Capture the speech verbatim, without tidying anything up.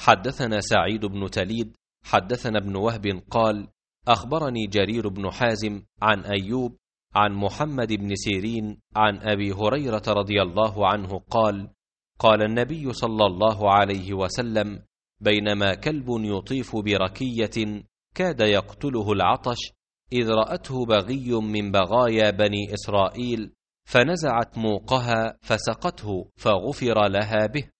حدثنا سعيد بن تليد حدثنا ابن وهب قال أخبرني جرير بن حازم عن أيوب عن محمد بن سيرين عن أبي هريرة رضي الله عنه قال قال النبي صلى الله عليه وسلم بينما كلب يطيف بركية كاد يقتله العطش إذ رأته بغي من بغايا بني إسرائيل فنزعت موقها فسقته فغفر لها به.